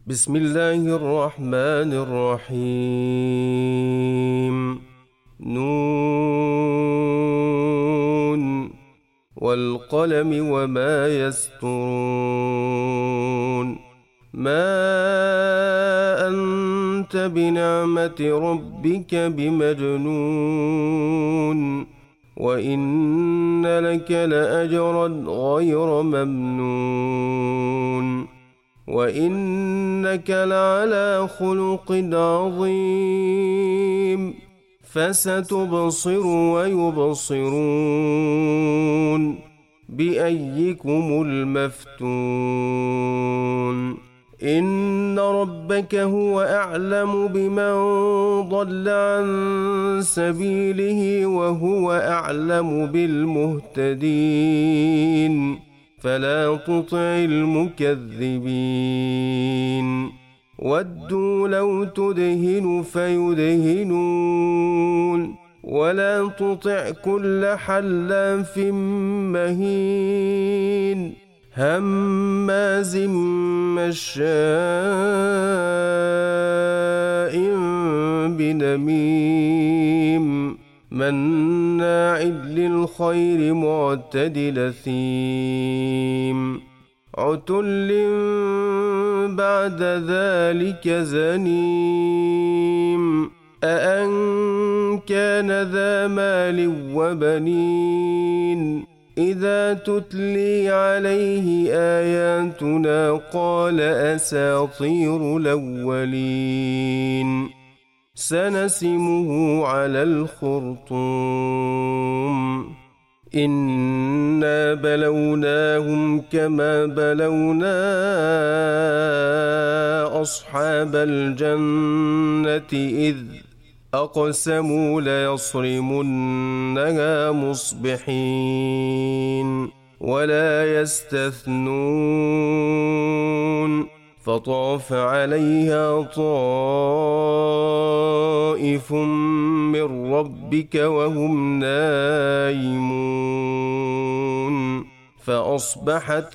بسم الله الرحمن الرحيم. نون والقلم وما يسطرون. ما أنت بنعمة ربك بمجنون، وإن لك لأجرا غير ممنون، وإنك لعلى خلق عظيم. فستبصر ويبصرون بأيكم المفتون. إن ربك هو أعلم بمن ضل عن سبيله وهو أعلم بالمهتدين. فلا تطع المكذبين. ودوا لو تدهن فيدهنون، ولا تطع كل حلاف مهين هماز مشاء بنميم مناع للخير معتد أثيم عتل بعد ذلك زنيم. أأن كان ذا مال وبنين إذا تتلي عليه آياتنا قال أساطير الأولين. سنسمه على الخرطوم. إنا بلوناهم كما بلونا أصحاب الجنة إذ أقسموا ليصرمنها مصبحين ولا يستثنون. فطاف عليها طائف من ربك وهم نائمون فأصبحت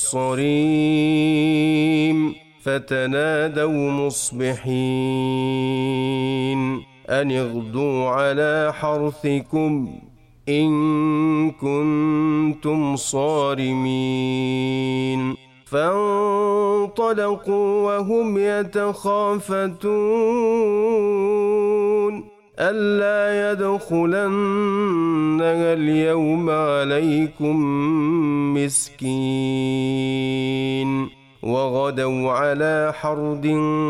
كالصريم. فتنادوا مصبحين أن اغدوا على حرثكم إن كنتم صارمين. فانطلقوا وهم يتخافتون ألا يدخلنها اليوم عليكم مسكين. وغدوا على حرد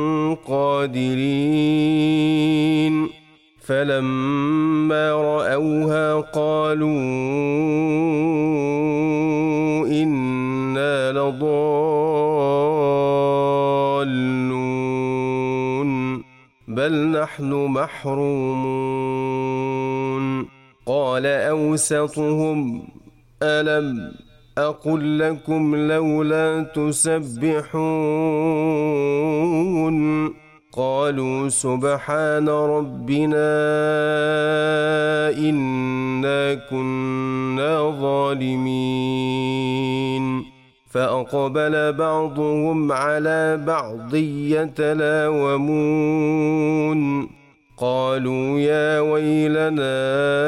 قادرين. فلما رأوها قالوا إنا لضالون بل نحن محرومون. قال أوسطهم ألم أقل لكم لولا تسبحون. قالوا سبحان ربنا إنا كنا ظالمين. فأقبل بعضهم على بعض يتلاومون. قالوا يا ويلنا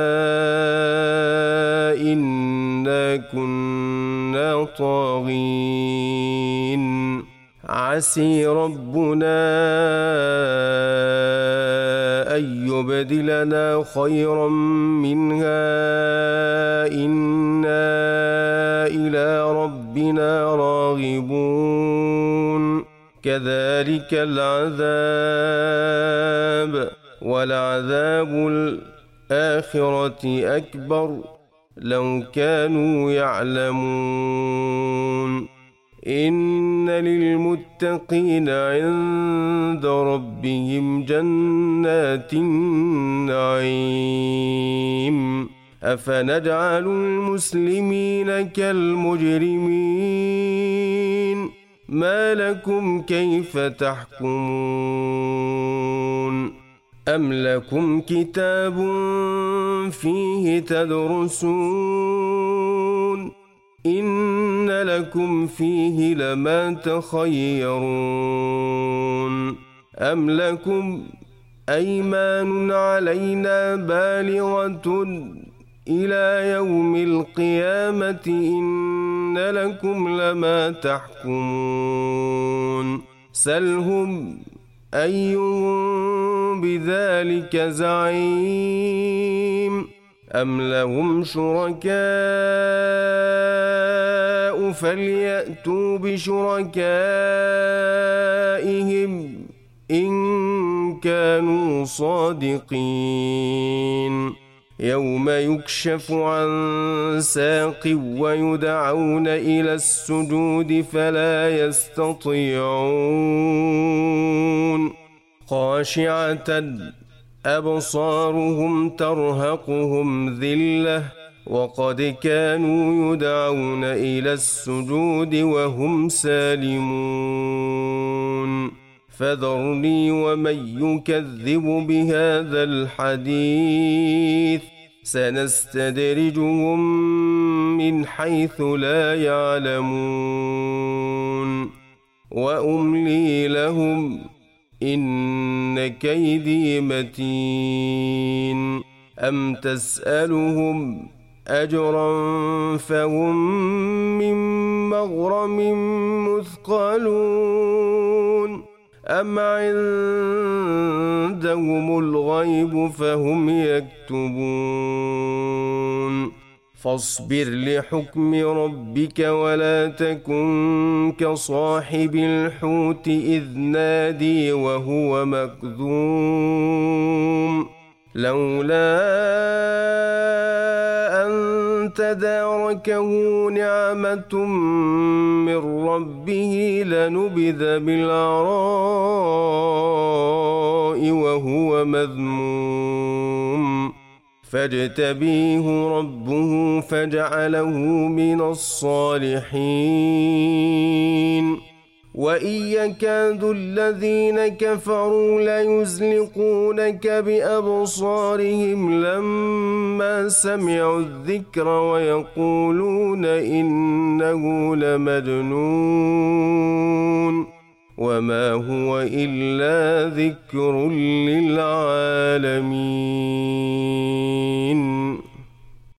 إنا كنا طاغين. عسي ربنا أن يبدلنا خيرا منها إنا إلى ربنا راغبون. كذلك العذاب ولعذاب الآخرة أكبر لو كانوا يعلمون. إن للمتقين عند ربهم جنات النعيم. أفنجعل المسلمين كالمجرمين ما لكم كيف تحكمون. أم لكم كتاب فيه تدرسون إن لكم فيه لما تخيرون أم لكم أيمان علينا بالغة إلى يوم القيامة إن لكم لما تحكمون سلهم أيهم بذلك زعيم أم لهم شركاء فليأتوا بشركائهم إن كانوا صادقين يوم يكشف عن ساق ويدعون إلى السجود فلا يستطيعون خاشعة أبصارهم ترهقهم ذلة وقد كانوا يدعون إلى السجود وهم سالمون فذرني ومن يكذب بهذا الحديث سنستدرجهم من حيث لا يعلمون وأملي لهم إن كيدي متين أم تسألهم أجرا فهم من مغرم مثقلون أم عندهم الغيب فهم يكتبون فاصبر لحكم ربك ولا تكن كصاحب الحوت إذ نادي وهو مكذوم لولا أن تداركه نعمة من ربه لنبذ بالعراء وهو مذموم فاجتبيه ربه فجعله من الصالحين وإن يكاد الذين كفروا ليزلقونك بأبصارهم لما سمعوا الذكر ويقولون إنه لمجنون وما هو إلا ذكر للعالمين.